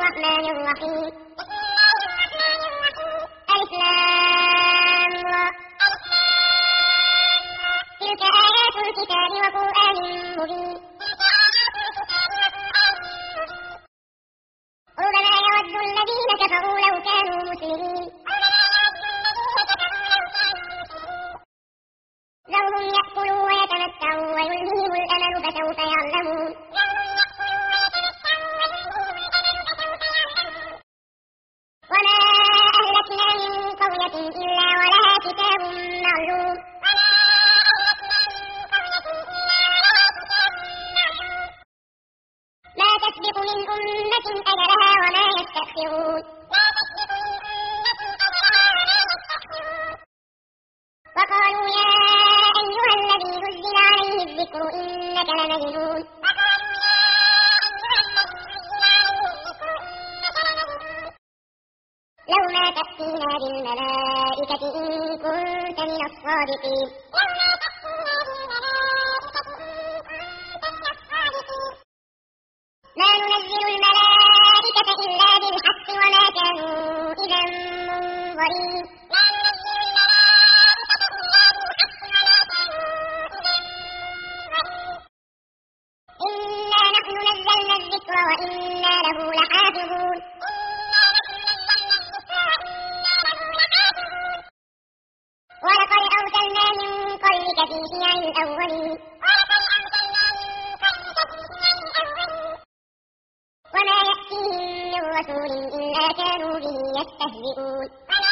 الرحمن الرحيم ألف لام را تلك آيات الكتاب وقرآن مبين ربما يود الذين كفروا لو كانوا مسلمين ذرهم يأكلوا ويتمتعوا ويلههم الأمل فسوف يعلمون وما أهلكنا من قرية إلا ولها كتاب معلوم ما تسبق من أمة أجلها وما يستأخرون وقالوا يا أيها الذي نزل عليه الذكر إنك لمجنون لو ما تأتينا بالملائكة إن كنت من الصادقين ما ننزل الملائكة إلا بالحق وما كانوا إذا منظرين إنا نحن نزلنا الذكر وإنا له لحافظون ولقد أرسلنا من قبلك في شيع الأولين وما يأتيهم من رسول إلا كانوا به يستهزئون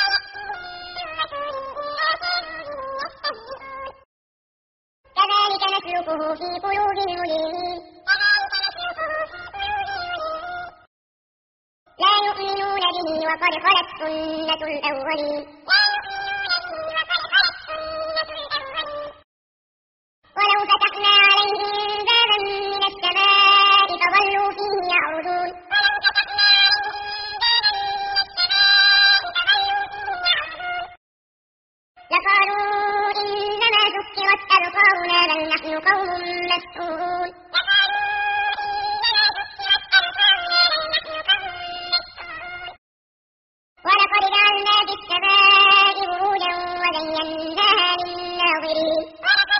كذلك نسلكه في قلوب المجرمين لا يؤمنون به وقد خلت سنة الأولين ولو فتحنا عليهم بابا من السماء فظلوا فيه يعرجون لقالوا إنما سكرت أبصارنا بل نحن قوم مسحورون ولقد جعلنا في السماء بروجا وزيناها للناظرين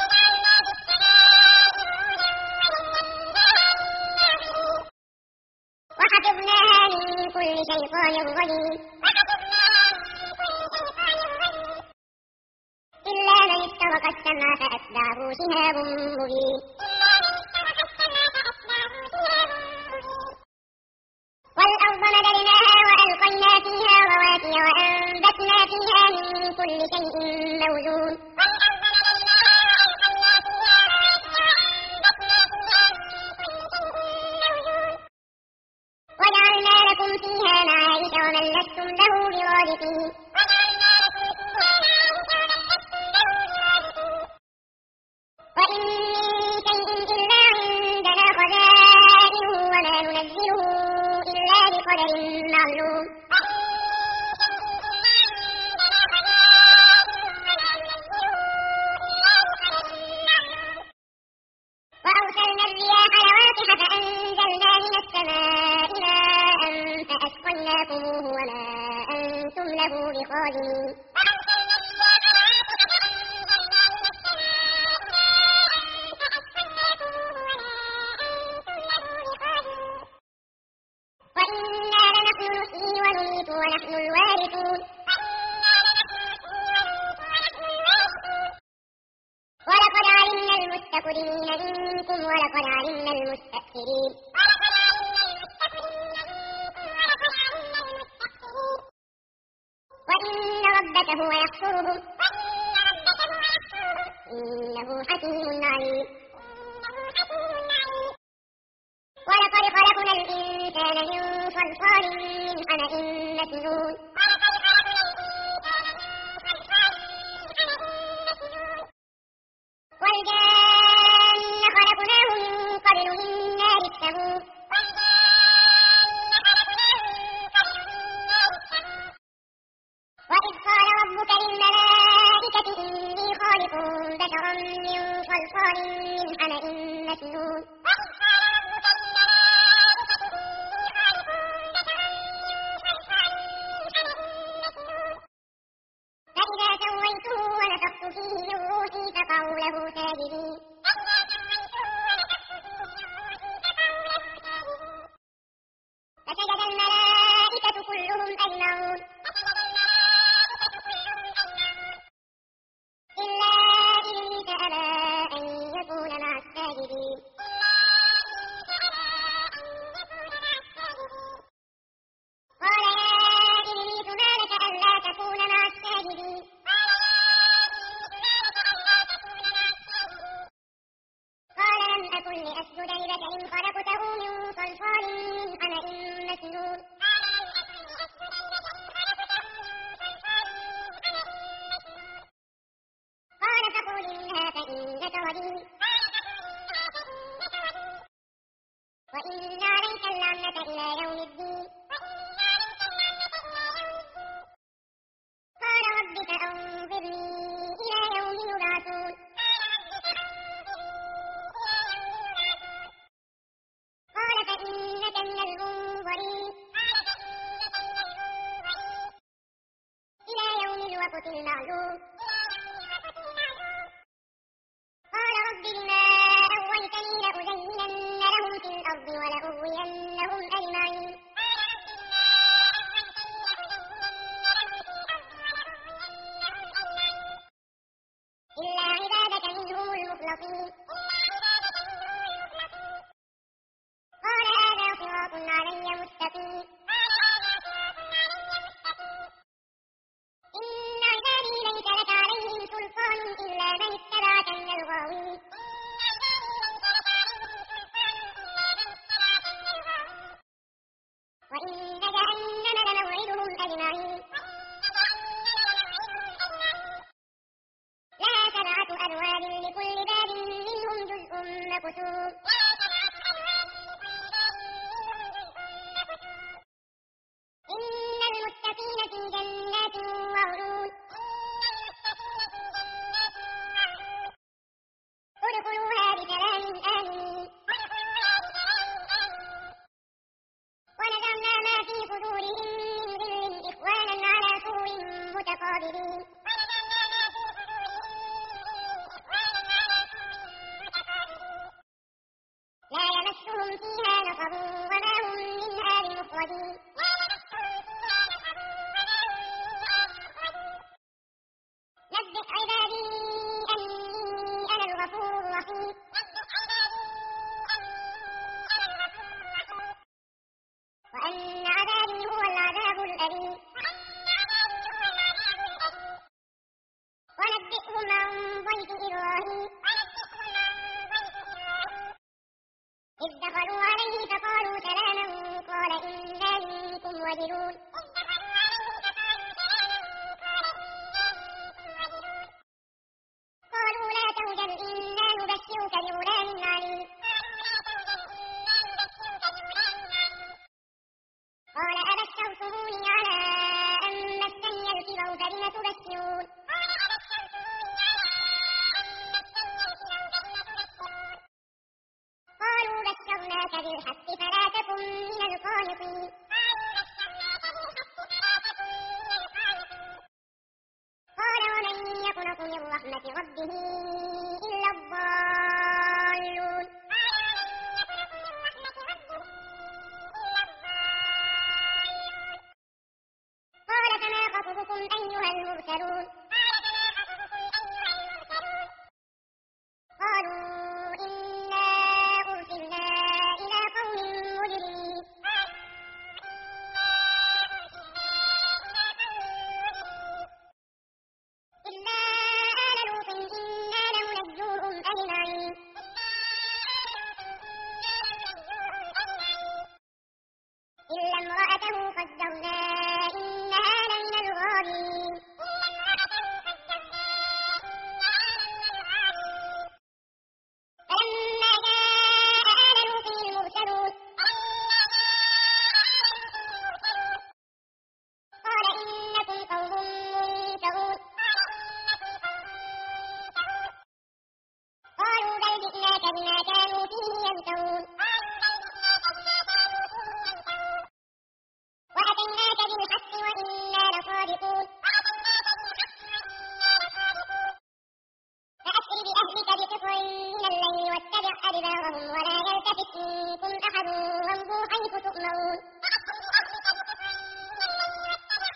وحفظناها من كل شيطان رجيم إلا من استرق السمع فأتبعه شهاب مبين والأرض مددناها وألقينا فيها رواسي وأنبتنا فيها من كل شيء موزون وجعلنا لكم فيها معايش ومن لستم له برازقين وإن من شيء إلا عندنا خزائنه وما ننزله إلا بقدر معلوم وأرسلنا الرياح لواقح فأنزلنا من السماء ماء فأسقيناكموه وما أنتم له بخازنين وإنا لنحن نحيي ونميت ونحن الوارثون ولقد علمنا المستقدمين منكم ولقد علمنا المستأخرين وإن ربك هو يحشرهم إنه حكيم عليم ولقد خلقنا الإنسان من صلصال من حمأ مسنون والجان خلقناه من قبل من نار السموم وإذ قال ربك للملائكة إني خالق بشرا من صلصال من حمأ مسنون أجمعون إلا إبليس أبى أن يكون مع الساجدين قال يا إبليس ما لك ألا تكون مع الساجدين قال لم أكن لأسجد لبشر خلقته من صلصال من حمأ مسنون قال فاخرج منها فإنك رجيم وإن عليك اللعنة إلى يوم الدين قال رب فأنظرني إلى يوم يبعثون قال فإنك من المنظرين إلى يوم الوقت المعلوم قال رب بما أغويتني لأزينن لهم في الأرض ولأغوينهم أجمعين إلا عبادك منهم المخلصين قال هذا صراط علي مستقيم إن عبادي ليس لك عليهم سلطان إلا من اتبعك من الغاوين وإن جهنم لموعدهم أجمعين لها 7 أبواب لكل باب منهم جزء مقسوم إن المتقين في جنات وعيون ادخلوها بسلام آمنين ونزعنا ما في صدورهم من غل إخوانا على سرر متقابلين لا يمسهم فيها نصب وما هم منها بمخرجين نبئ عبادي أني أنا الغفور الرحيم وأن عذابي هو العذاب الأليم ونبئهم عن ضيف إبراهيم إذ دخلوا عليه فقالوا سلاما قال إنا منكم وجلون قالوا لا توجل إنا نبشرك بغلام عليم قال أبشرتموني على أن مسني الكبر فبم تبشرون قالوا بشرناك بالحق فلا تكن من القانطين قال ومن يقنط من رحمة ربه إلا الضالون قال فما خطبكم أيها المرسلون قالوا إنا أرسلنا إلى قوم مجرمين إلا آل لوط إنا لمنجوهم أجمعين إلا امرأته قدرنا إنها لمن الغابرين فلما جاء آل لوط المرسلون قال إنكم قوم منكرون قالوا بل جئناك بما كانوا فيه يمترون وأتيناك بالحق وإنا لصادقون فأسر بأهلك بقطع من الليل واتبع أدبارهم ولا يلتفت منكم أحد وامضوا حيث تؤمرون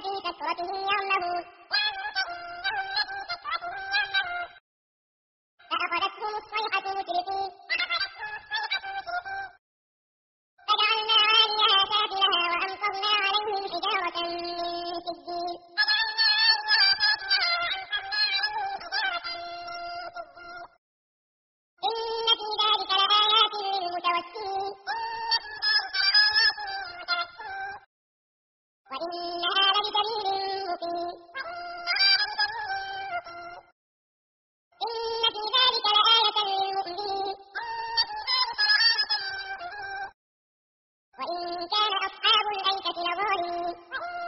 في سكرتهم يعمهون فأخذتهم الصيحة مشرقين فجعلنا عاليها سافلها وأمطرنا عليهم حجارة من سجيل إن في ذلك لآيات للمتوسمين وإنها لبدليل مقيم إن في ذلك لآية للمؤمنين وإن كان أصحاب الأيكة لظالمين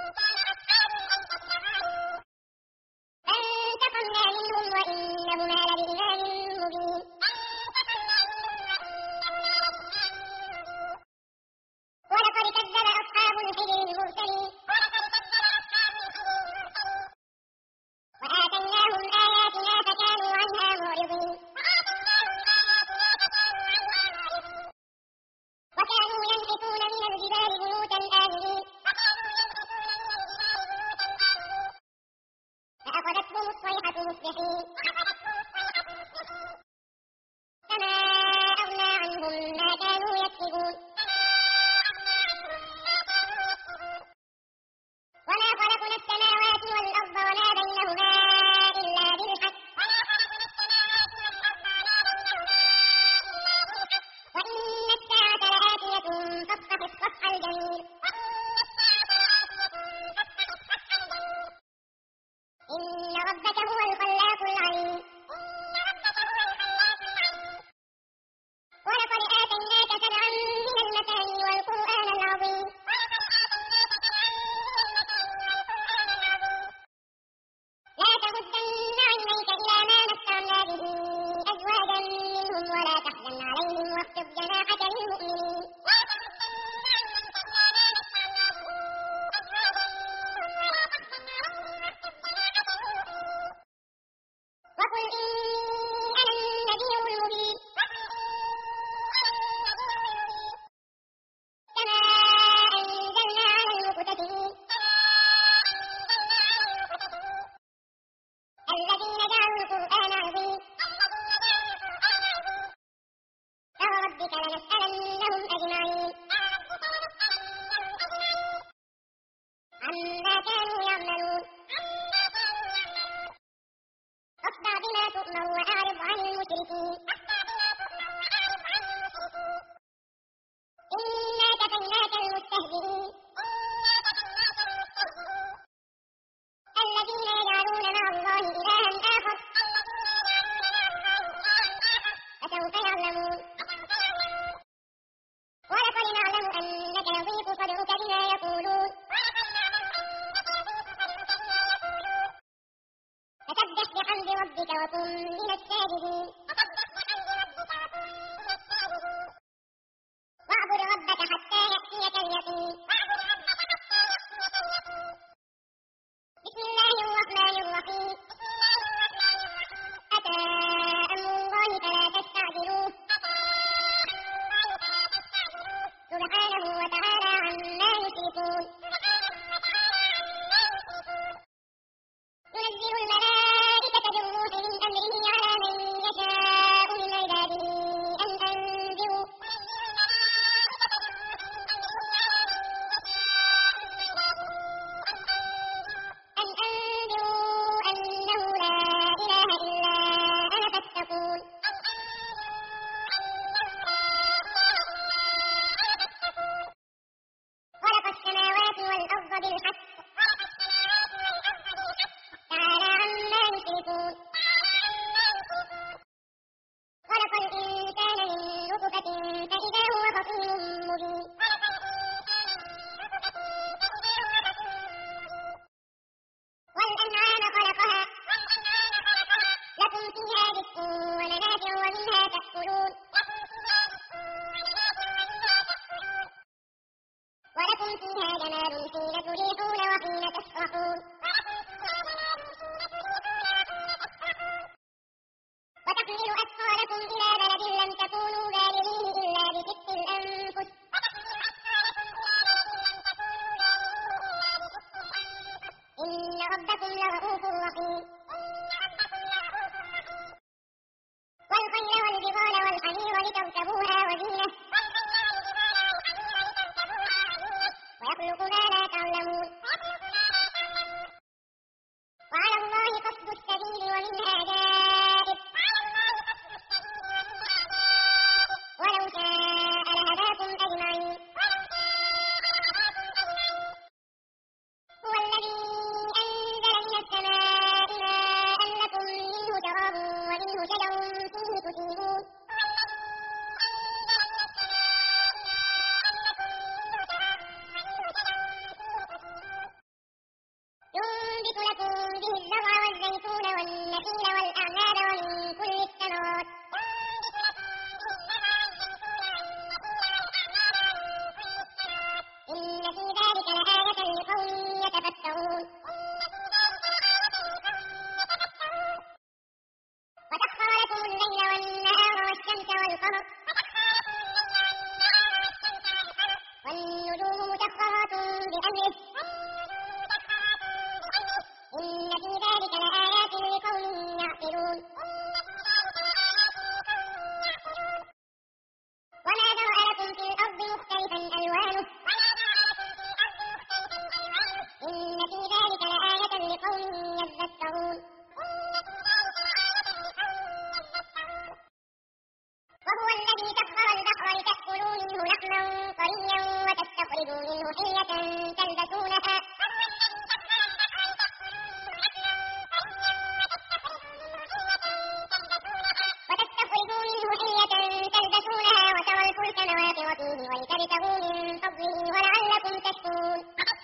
فانتقمنا منهم وإنهما لبإمام مبين ولقد كذب أصحاب الحجر المرسلين وآتيناهم آياتنا فكانوا عنها معرضين وكانوا ينحتون من الجبال بيوتا آمنين فأخذتهم الصيحة مصبحين فما أغنى عنهم ما كانوا يكسبون وما خلقنا السماوات والأرض وما بينهما إلا بالحق وإن الساعة لآتية فاصفح الصفح الجميل إن ربك هو الخلاق العليم ولقد آتيناك سبعا من المثاني والقرآن العظيم لا تمدن عينيك إلى ما متعنا به أزواجا منهم ولا تحزن عليهم واخفض جناحك للمؤمنين وقل إني أنا النذير المبين كما أنزلنا على المقتسمين الذين جعلوا القرآن عظيم فوربك لنسألنهم أجمعين عما كانوا يعملون فاصدع بما تؤمر وأعرض عن المشركين إنا كفيناك المستهزئين الذين يجعلون مع الله إلها آخر فسوف يعلمون ولقد نعلم أنك يضيق صدرك بما يقولون فسبح بحمد ربك وكن من الساجدين واعبد ربك حتى يأتيك اليقين بسم الله الرحمن الرحيم أتى أمر الله فلا تستعجلوه سبحانه وتعالى عما يشركون ينزل الملائكة بالروح من أمره على من يشاء من عباده أن أنذروا ربكم لرؤوف رحيم والخيل والبغال والحمير لتركبوها وزينة ويخلق ما لا تعلمون وعلى الله قصد السبيل ومنها جائر ولو شاء لهداكم أجمعين هو الذي أنزل من السماء ماء لكم منه شراب ومنه شجر فيه تسيمون ينبت لكم به الزرع والزيتون والنخيل والأعناب ومن كل الثمرات إن في ذلك لآية لقوم يتفكرون وسخر لكم الليل والنهار والشمس والقمر والنجوم مسخرات بأمره إن في ذلك لآيات لقوم يعقلون وما ذرأ لكم في الأرض مختلفا ألوانه إن في ذلك لآية لقوم يذكرون وهو الذي سخر البحر لتأكلوا منه لحما طريا وتستخرجوا منه حلية تلبسونها وترى الفلك مواخر فيه ولتبتغوا من فضله ولعلكم تشكرون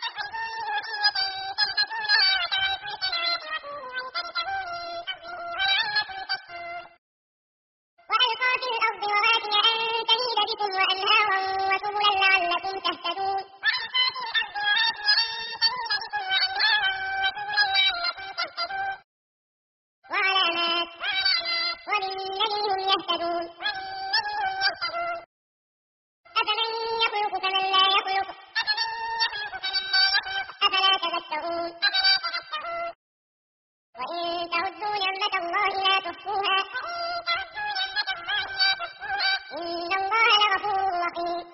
وألقى في الأرض رواسي أن تميد بكم وأنهارا وسبلا لعلكم تهتدون وعلامات وبالنجم هم يهتدون أفمن يخلق كمن لا يخلق أفلا تذكرون وإن تعدوا نعمة الله لا تحصوها إن الله لغفور رحيم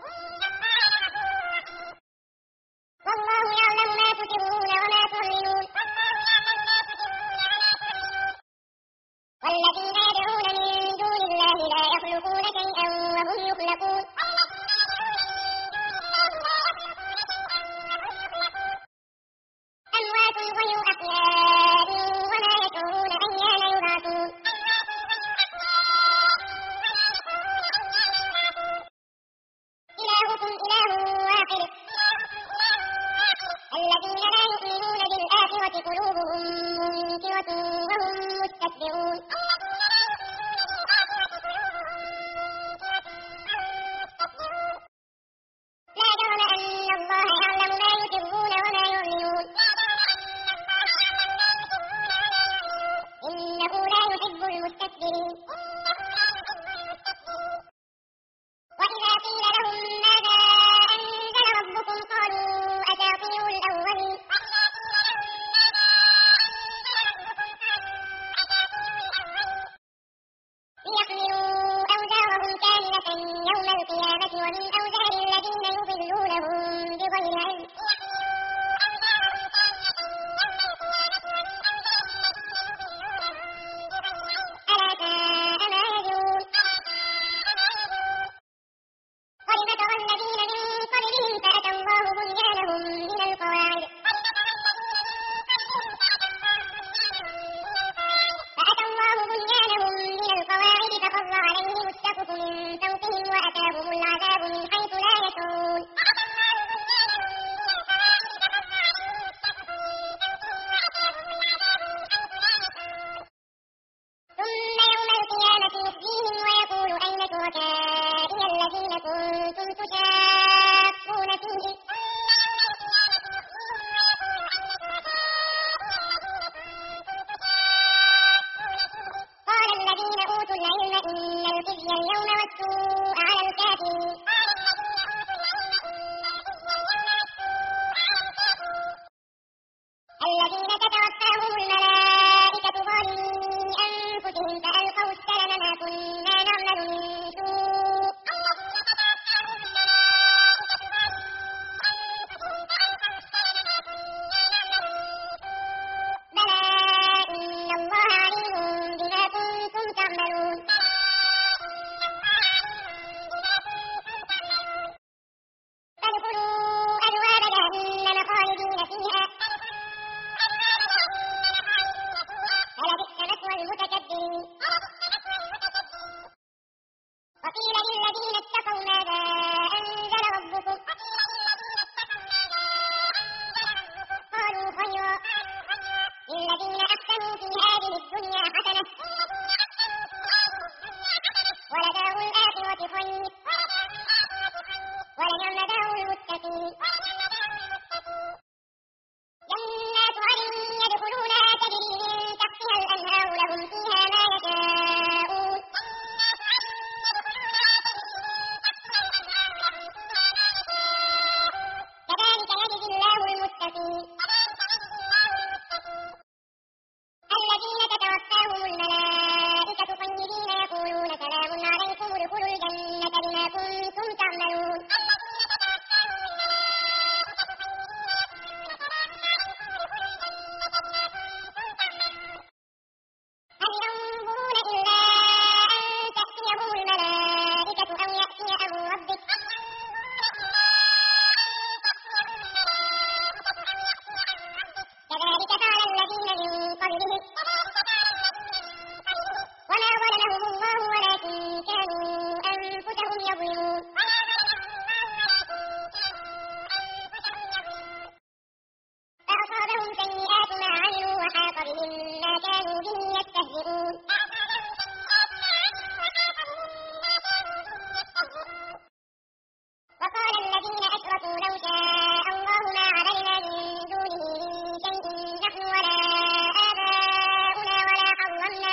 والله يعلم ما تسرون وما تعلنون والذين يدعون من دون الله لا يخلقون شيئا وهم يخلقون أموات غير أحياء وما يشعرون أيان يبعثون إلهكم إله واحد الذين لا يؤمنون بالآخرة قلوبهم منكرة وهم مستكبرون لا جرم أن الله يعلم ما يسرون وما يعلنون إنه لا يحب المستكبرين وإذا قيل لهم ماذا أنزل ربكم قالوا أساطير الأولين الذين تتوفاهم الملائكة ظالمي أنفسهم فألقوا السلم ما كنا نعمل من سوء بلى إن الله عليم بما كنتم تعملون فادخلوا أبواب جهنم خالدين فيها فلبئس مثوى المتكبرين وقيل للذين اتقوا ماذا أنزل ربكم قالوا خيرا للذين أحسنوا في هذه الدنيا حسنة ولدار الآخرة خير ولنعم دار المتقين جنات عدن يدخلونها تجري من تحتها الأنهار لهم فيها ما يشاءون كذلك يجزي الله المتقين الذين تتوفاهم الملائكة طيبين يقولون سلام عليكم ادخلوا الجنة بما كنتم تعملون هل ينظرون إلا أن تأتيهم الملائكة أو يأتي أمر ربك كذلك فعل الذين من قبلهم وما ظلمهم الله ولكن كانوا أنفسهم يظلمون فأصابهم سيئات ما عملوا وحاق بهم ما كانوا به يستهزئون وقال الذين أشركوا لو شاء الله ما عبدنا من دونه من شيء نحن ولا آباؤنا ولا حرمنا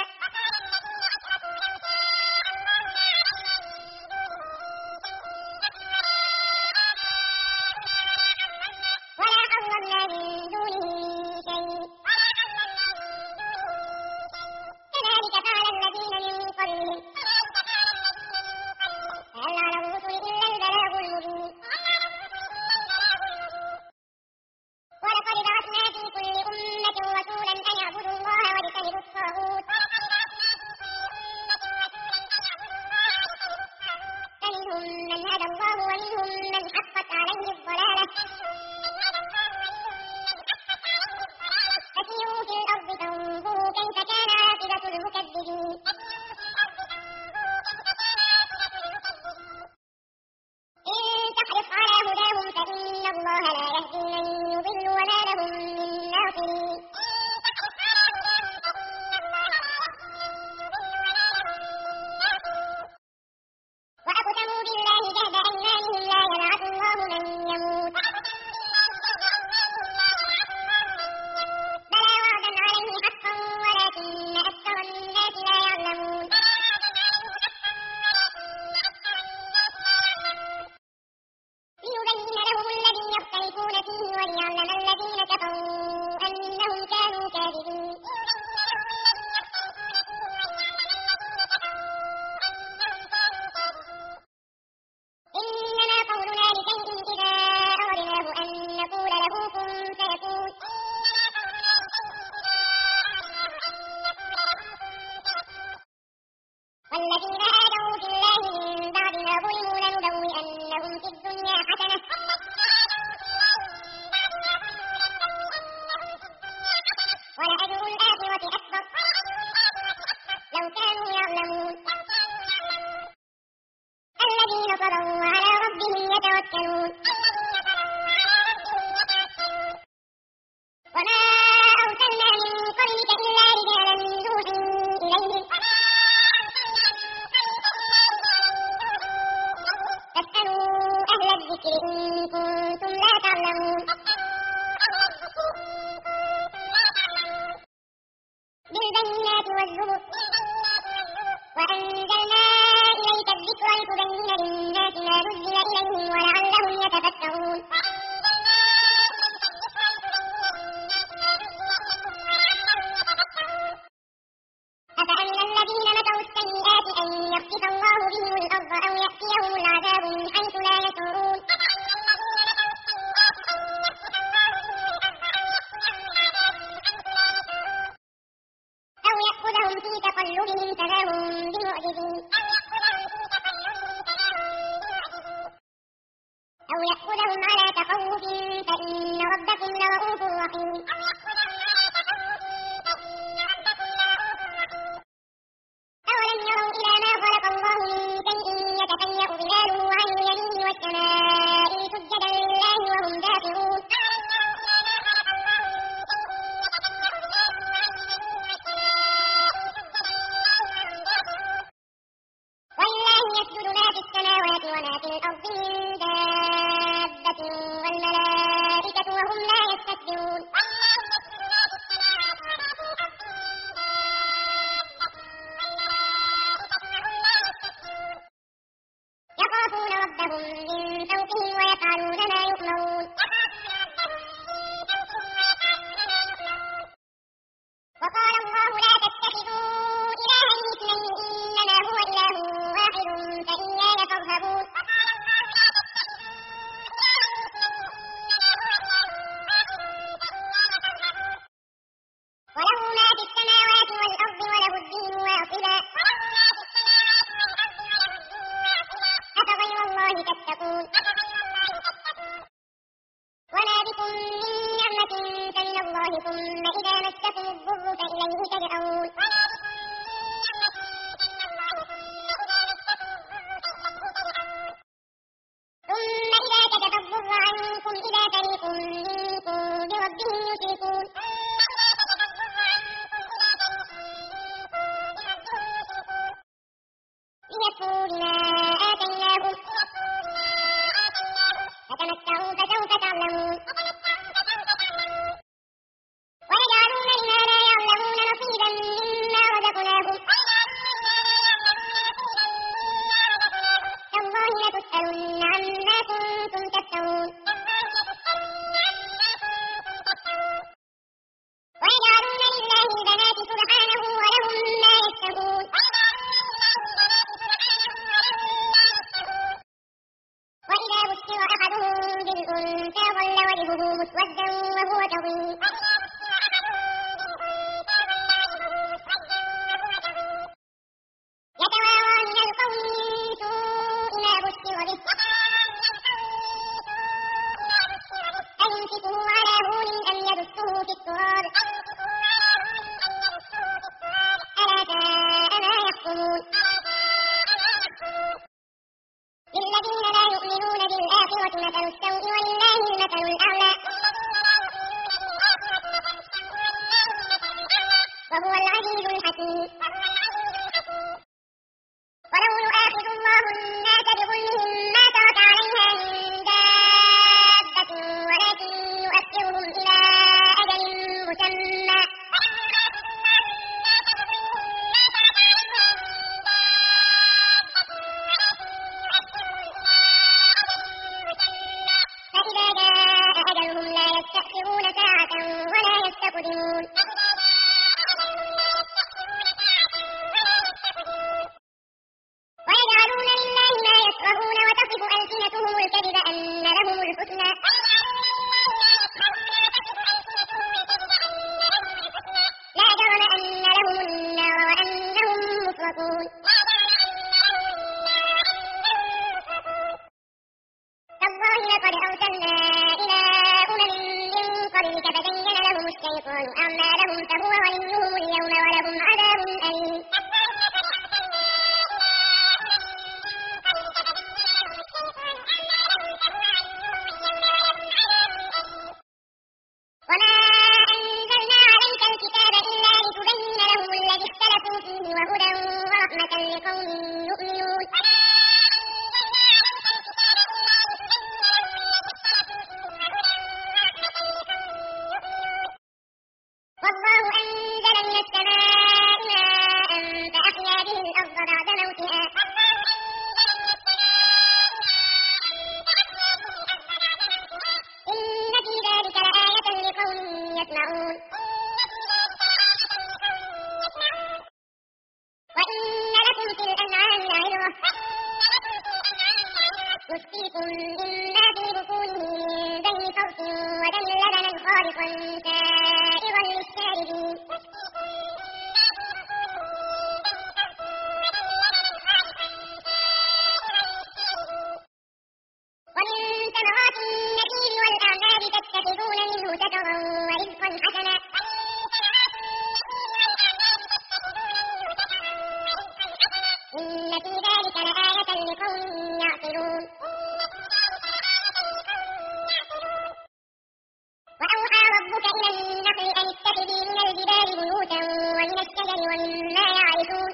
من دونه من شيء كذلك فعل الذين من قبلهم فهل على الرسل إلا البلاغ المبين ولقد بعثنا في كل أمة رسولا أن يعبدوا الله واجتنبوا الطاغوت فمنهم من هدى الله ومنهم من حقت عليه الضلالة فسيروا في الأرض فانظروا كيف كان عاقبة المكذبين إن تحرص على هداهم فإن الله لا يهدي من يضل وما لهم من ناصرين وأقسموا بالله جهد أيمانهم لا يبعث الله من يموت بلى وعدا عليه حقا ولكن أكثر الناس لا يعلمون ليبين لهم الذي يختلفون فيه وليعلم الذين كفروا أنهم كانوا كاذبين إنما قولنا لشيء إذا أردناه أن نقول له كن فيكون والذين هاجروا في الله من بعد ما ظلموا لنبوئنهم في الدنيا حسنة ولأجر الآخرة أكبر لو كانوا يعلمون الذين صبروا على ربهم يتوكلون وما أرسلنا من قبلك إلا رجالا نوحي إليهم فاسألوا أهل الذكر إن كنتم لا تعلمون بالبينات والزبر وأنزلنا إليك الذكر لتبين للناس ما نزل إليهم ولعلهم يتفكرون يأخذهم في تقلبهم فما هم بمعجزين أو يأخذهم على تخوف فإن ربكم لرؤوف رحيم أولم يروا إلى ما خلق الله من شيء يتفيأ ظلاله عن اليمين والشمائل سجدا لله وهم داخرون ولله يسجد ما في السماوات وما في الأرض من دابة والملائكة وهم لا يستكبرون يخافون ربهم من فوقهم ويفعلون ما يؤمرون وقال الله لا تتخذوا إلهين اثنين إنما هو إله واحد فإياي فارهبون وله ما في السماوات والأرض وله الدين واصبا أفغير الله تتقون وما بكم من نعمة فمن الله ثم إذا مسكم الضر فإليه تجأرون ثم إذا كشف الضر عنكم إذا فريق منكم بربهم يشركون ليكفروا بما آتيناهم فتمتعوا فسوف تعلمون ويجعلون لما لا يعلمون نصيبا مما رزقناهم تالله لتسألن عما كنتم تفترون ويجعلون لله البنات سبحانه ولهم ما يشتهون وإذا بشر أحدهم بالأنثى ظل وجهه مسودا وهو كظيم يتوارى من القوم من سوء ما بشر به أيمسكه على هون أم يدسه في التراب ألا ساء ما يحكمون للذين لا يؤمنون بالآخرة مثل السوء ولله المثل الأعلى وهو العزيز الحكيم ولو يؤاخذ الله الناس بظلمهم ما ترك عليها من دابة ولكن يؤخرهم إلى أجل مسمى فإذا جاء أجلهم لا يستأخرون ساعة ولا يستقدمون ويجعلون لله ما يكرهون وتصف ألسنتهم الكذب أن لهم الحسنى لا جرم أن لهم النار وأنهم مفرطون تالله لقد أرسلنا إلى من قبلك فزين لهم الشيطان أعمالهم فهو وليهم اليوم ولهم عذاب أليم وما أنزلنا عليك الكتاب إلا لتبين لهم الذي اختلفوا فيه وهدى ورحمة لقوم يؤمنون والله أنزل من السماء ماء فأحيا به الأرض بعد موتها إن في ذلك لآية لقوم يسمعون وإن لكم في الأنعام لعبرة نسقيكم مما في بطونه من بين فرث ودم لبنا خالصا سائغا للشاربين ومما يعرشون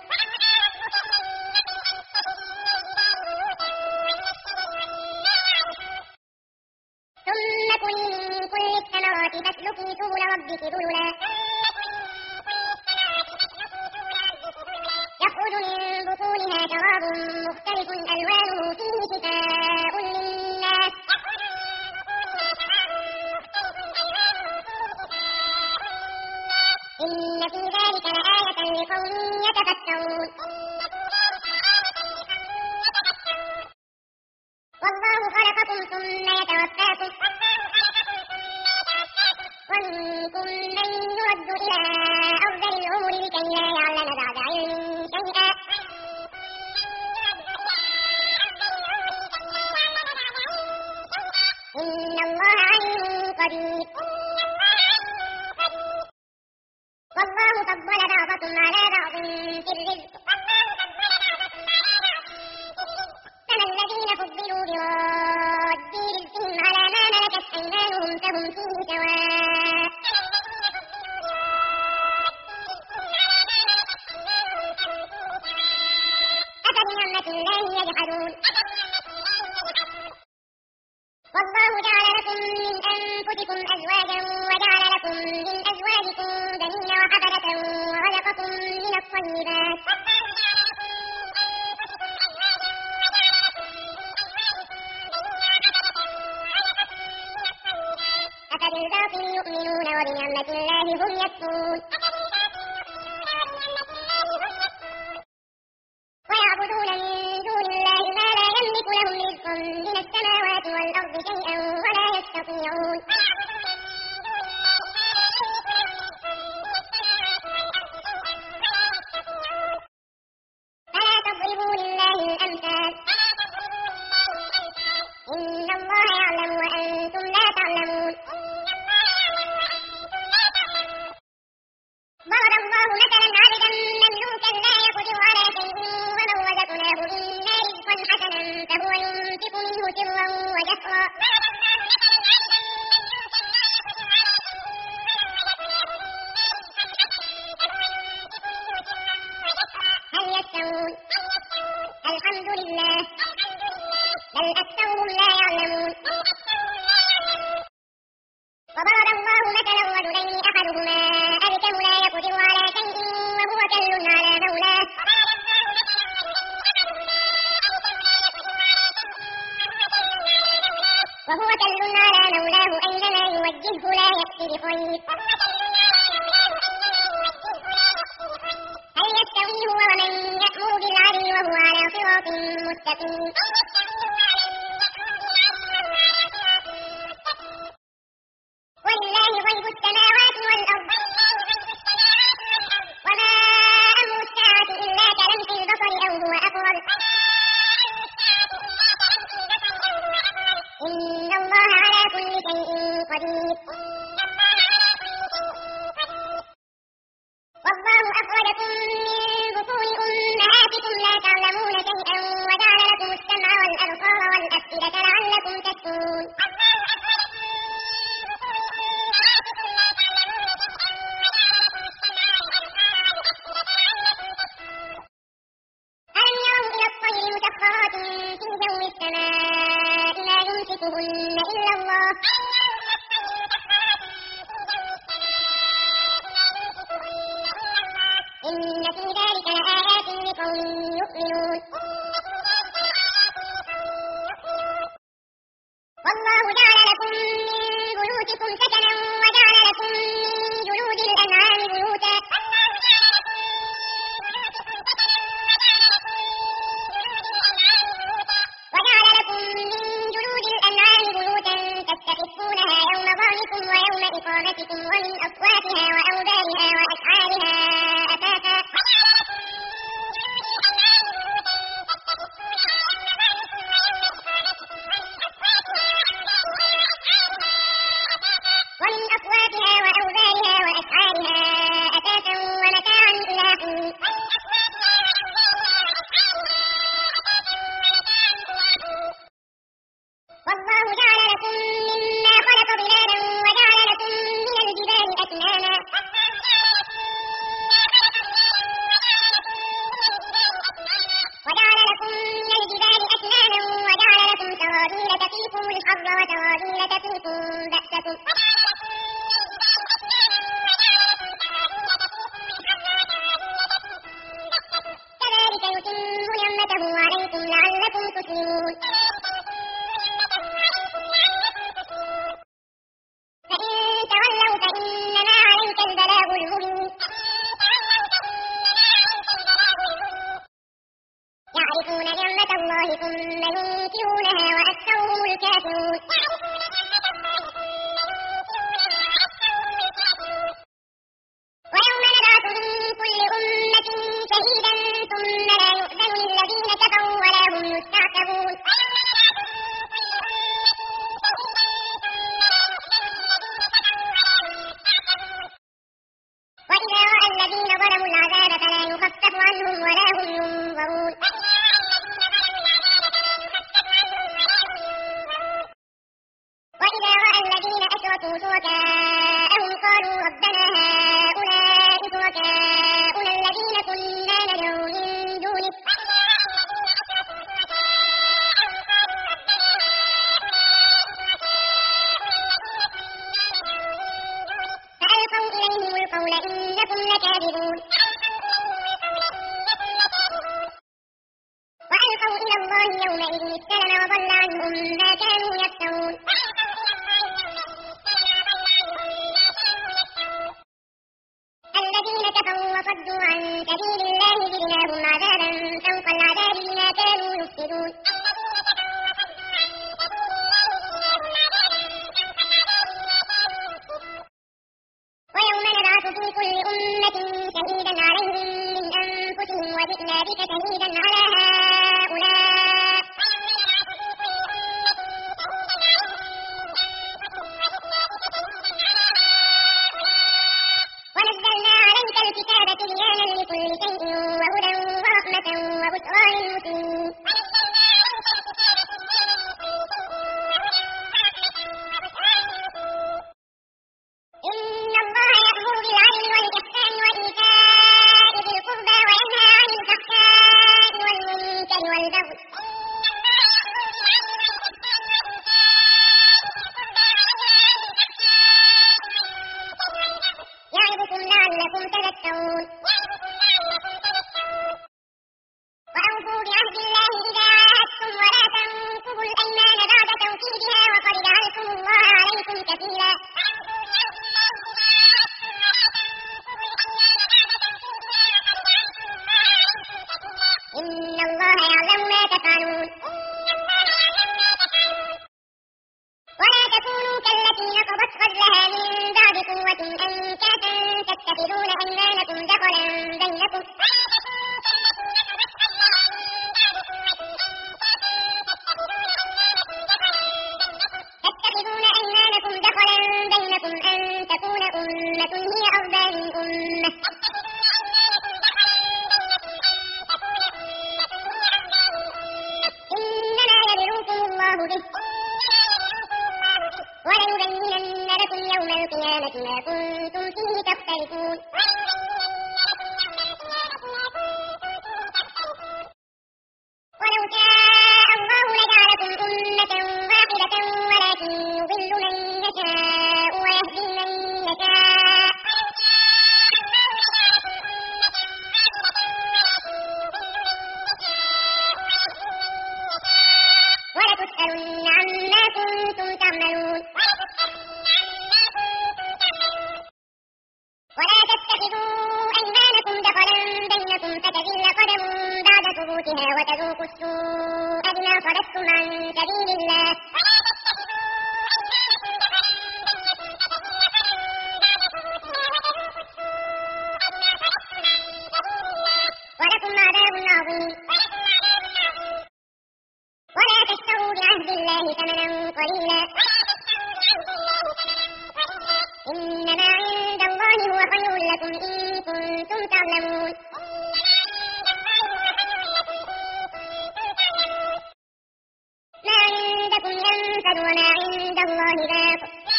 ثم كلي من كل الثمرات فاسلكي سبل ربك ذللا يخرج من بطونها شراب مختلف ألوانه فيه شفاء للناس إن في ذلك لآية لقوم يتفكرون والله خلقكم ثم يتوفاكم ومنكم من يرد إلى أرذل العمر لكي لا يعلم بعد علم شيئا إن الله عليم قدير والله فضل بعضكم على بعض في الرزق فما الذين فضلوا براد رزقهم على ما ملكت أيمانهم فهم فيه سواء أفبنعمة الله يجحدون والله جعل لكم من أنفسكم أزواجا وجعل لكم من أزواجكم بنين وحفدة ورزقكم من الطيبات أفبالباطل يؤمنون وبنعمة الله هم يكفرون ويعبدون من دون الله ما لا يملك لهم رزقا من السماوات والأرض شيئا ولا يستطيعون فلا تضربوا لله الأمثال إن الله يعلم وأنتم لا تعلمون ضرب الله مثلا عبدا مملوكا لا يقدر على شيء ومن رزقناه منا رزقا حسنا فهو ينفق منه سرا وجهرا هل يستوون الحمد لله بل أكثرهم لا يعلمون وضرب الله مثلا رجلين أحدهما أبكم لا يقدر على شيء وهو كل على مولاه أينما يوجهه لا يأتي بخير هل يستوي هو ومن يأمر بالعدل وهو على صراط مستقيم ولله غيب السماوات والأرض وما أمر الساعة إلا كلمح البصر أو هو أقرب إن الله على كل شيء قدير والله أخرجكم من بطون أمهاتكم لا تعلمون شيئا وجعل لكم السمع والأبصار والأفئدة لعلكم تشكرون ألم يروا إلى الطير مسخرات في جو السماء ما يمسكهن إلا الله إن في ذلك لآيات لقوم يؤمنون والله جعل لكم من بيوتكم سكنا وجعل لكم من جلود الأنعام بيوتا تستخفونها يوم ظعنكم ويوم إقامتكم ومن أصواتها وأوبارها وأشعارها أثاثا وإذا رأى الذين ظلموا العذاب فلا يخفف عنهم ولا هم ينظرون وإذا رأى الذين أشركوا شركاءهم قالوا ربنا هؤلاء شركاؤنا الذين كنا ندعو من دونك فألقوا إليهم القول إنكم لكاذبون وألقوا إلى الله يومئذ السلم وضل عنهم ما كانوا يفترون الذين كفروا وصدوا عن سبيل الله زدناهم عذابا فوق العذاب بما كانوا يفسدون ويوم نبعث في كل أمة شهيدا عليهم من أنفسهم وجئنا بك شهيدا على هؤلاء ونزلنا عليك الكتاب تبيانا لكل شيء وهدى ورحمة وبشرى للمسلمين إن الله يأمر بالعدل والإحسان وإيتاء ذي القربى وينهى عن الفحشاء والمنكر والبغي يعظكم لعلكم تذكرون وأوفوا بعهد الله إذا عاهدتم ولا تنقضوا الأيمان بعد توكيدها وقد جعلتم الله عليكم كفيلا إن الله يعلم ما تفعلون ولا تكونوا كالتي نقضت غزلها من بعد قوة أنكاثا تتخذون أيمانكم دخلا بينكم أن تكون أمة هي أربى من أمة إنما يبلوكم الله به وليبينن لكم يوم القيامة ما كنتم فيه تختلفون ولو شاء الله لجعلكم أمة واحدة ولكن يضل من يشاء ويهدي من يشاء ولتسألن عما كنتم تعملون ولا تتخذوا أيمانكم دخلا بينكم فتزل قدم بعد ثبوتها وتذوقوا السوء بما صددتم عن سبيل الله ولكم عذاب عظيم ولا تشتروا بعهد الله ثمنا قليلا إنما عند الله هو خير لكم إن كنتم تعلمون ما عندكم ينفد وما عند الله باق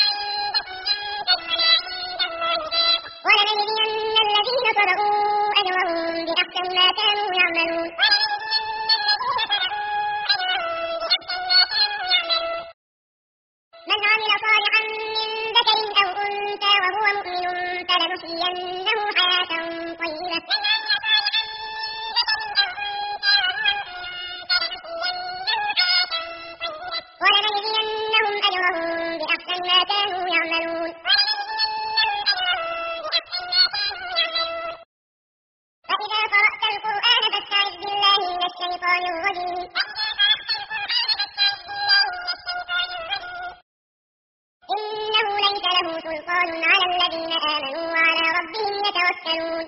ولنجزين الذين صبروا أجرهم بأحسن ما كانوا يعملون من عمل صالحا من ذكر أو أنثى وهو مؤمن فلنحيينه حياة طيبة ولنجزينهم أجرهم بأحسن ما كانوا يعملون فإذا قرأت القرآن فاستعذ بالله من الشيطان الرجيم إنه ليس له سلطان على الذين آمنوا وعلى ربهم يتوكلون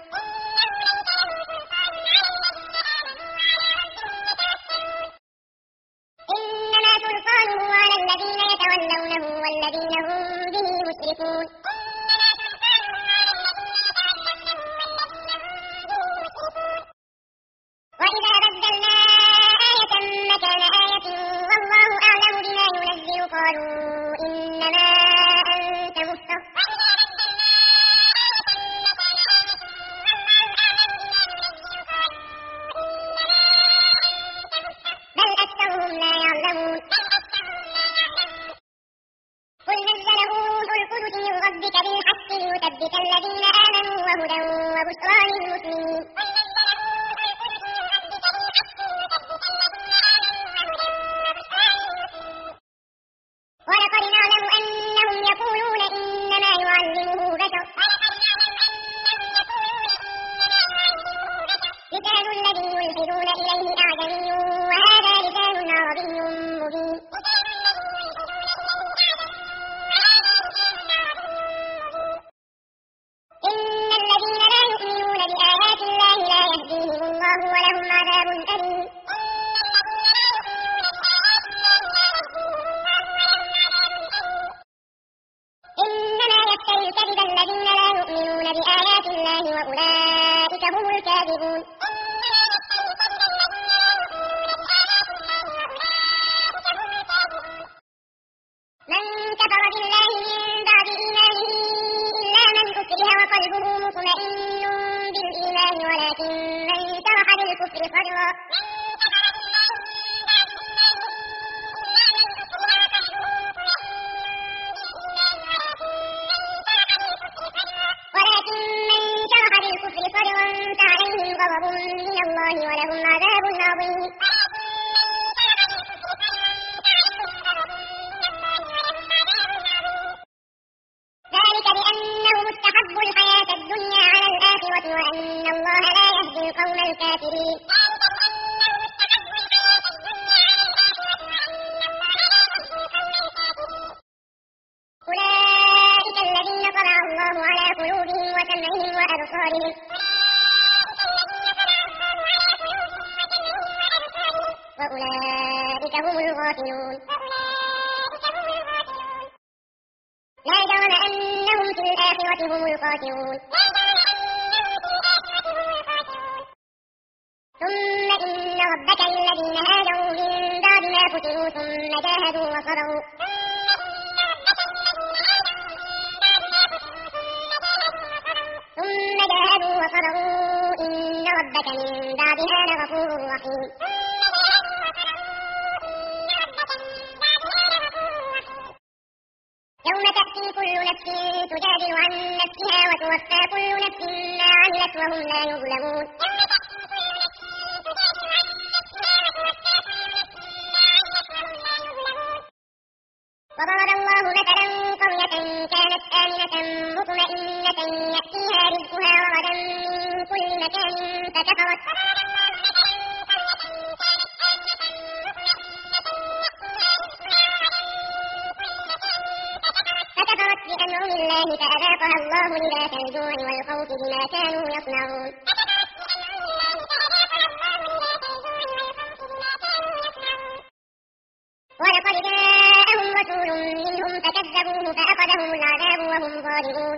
إنما سلطانه على الذين يتولونه والذين هم به مشركون وأولئك هم الكاذبون. من كفر بالله من بعد إيمانه إلا من أكره وقلبه مطمئن بالإيمان ولكن من شرح بالكفر صدرا فعليهم غضب من الله ولهم عذاب عظيم. ذلك بأنهم استحبوا الحياة الدنيا على الآخرة وأن الله لا يهدي القوم الكافرين. أولئك الذين طبع الله على قلوبهم وسمعهم وأبصارهم وأولئك هم الغافلون. لا جرم أنهم في الآخرة هم الخاسرون. ثم إن ربك للذين هاجروا من بعد ما فتنوا ثم جاهدوا وصبروا إن ربك من بعدها لغفور رحيم. يوم تأتي كل نفس تجادل عن نفسها وتوفى كل نفس ما عملت وهم لا يظلمون. وضرب الله مثلا قرية كانت آمنة مطمئنة يأتيها رزقها رغدا من كل مكان فكفرت بأنعم الله فأذاقها الله لباس الجوع والخوف بما كانوا يصنعون. ولقد جاءهم رسول منهم فكذبوه فأخذهم العذاب وهم ظالمون.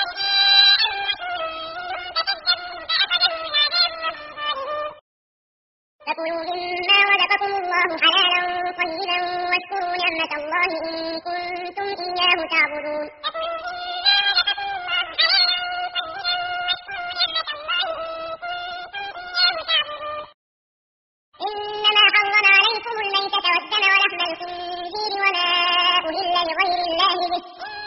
فكلوا مما رزقكم الله حلالا طيبا واشكروا نعمة الله إن كنتم إياه تعبدون. إنما حرم عليكم الميتة والدم ولحم الخنزير وما أهل لغير الله به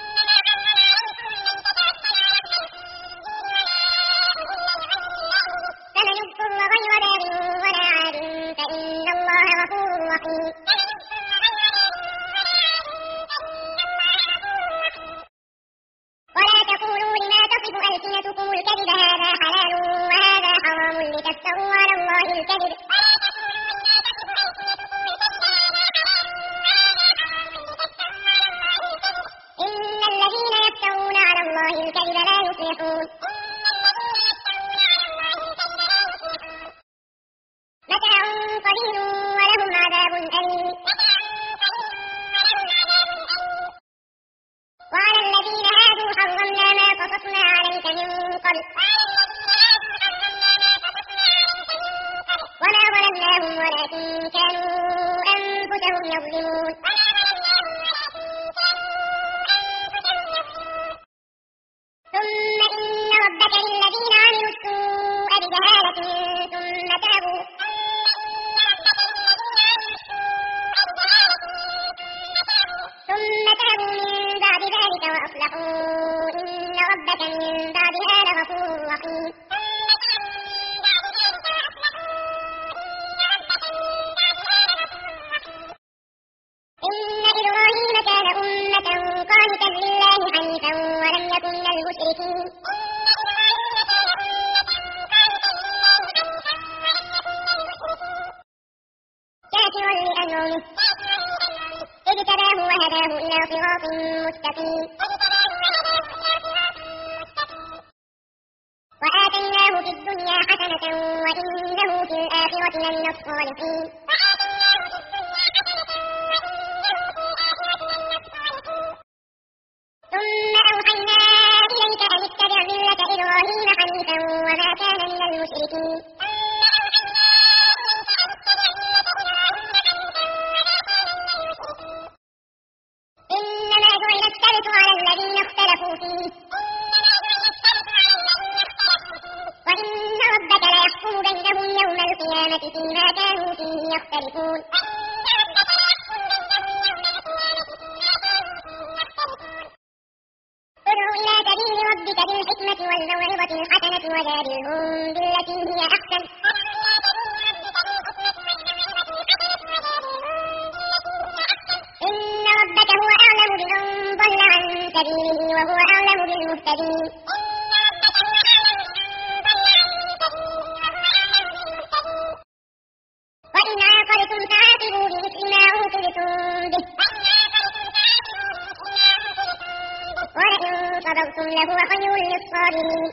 فمن اضطر غير باغ ولا عاد فإن الله غفور رحيم. ولا تقولوا لما تصف ألسنتكم الكذب هذا حلال وهذا حرام لتفتروا على الله الكذب إن الذين يفترون على الله الكذب لا يفلحون. متاع قليل ولهم عذاب أليم. وعلى الذين هادوا حرمنا ما قصصنا عليك من قبل وما ظلمناهم ولكن كانوا أنفسهم يظلمون. ثم إن ربك للذين عملوا السوء بجهالة ثم تابوا من بعد ذلك وأصلحوا إن ربك من بعدها لغفور رحيم. إن إبراهيم كان أمة قانتا لله حنيفا ولم يكن من المشركين. شاكرا لأنعمه اجتباه وهداه إلى صراط مستقيم. وآتيناه في الدنيا حسنة وإنه في الآخرة لمن الصالحين. ثم أوحينا إليك أن اتبع ملة إبراهيم حنيفا وما كان من المشركين إنما جعل السبت على الذين اختلفوا فيه وإن ربك ليحكم بينهم يوم القيامة فيما كانوا فيه يختلفون ادع إلى سبيل ربك بالحكمة والموعظة الحسنة وجادلهم بالتي هي أحسن إن ربك هو أعلم بمن ضل عن سبيله وهو أعلم بالمهتدين وإن عاقبتم فعاقبوا بمثل ما عوقبتم به ولئن صبرتم لهو خير للصابرين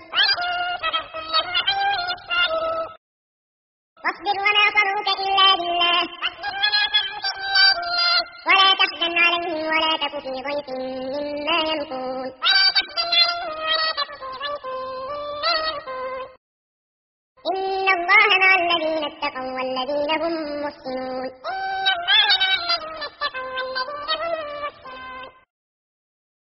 واصبر وما صبرك إلا بالله ولا تحزن عليهم ولا تك في ضيق مما يمكرون إن الله مع الذين اتقوا والذين هم محسنون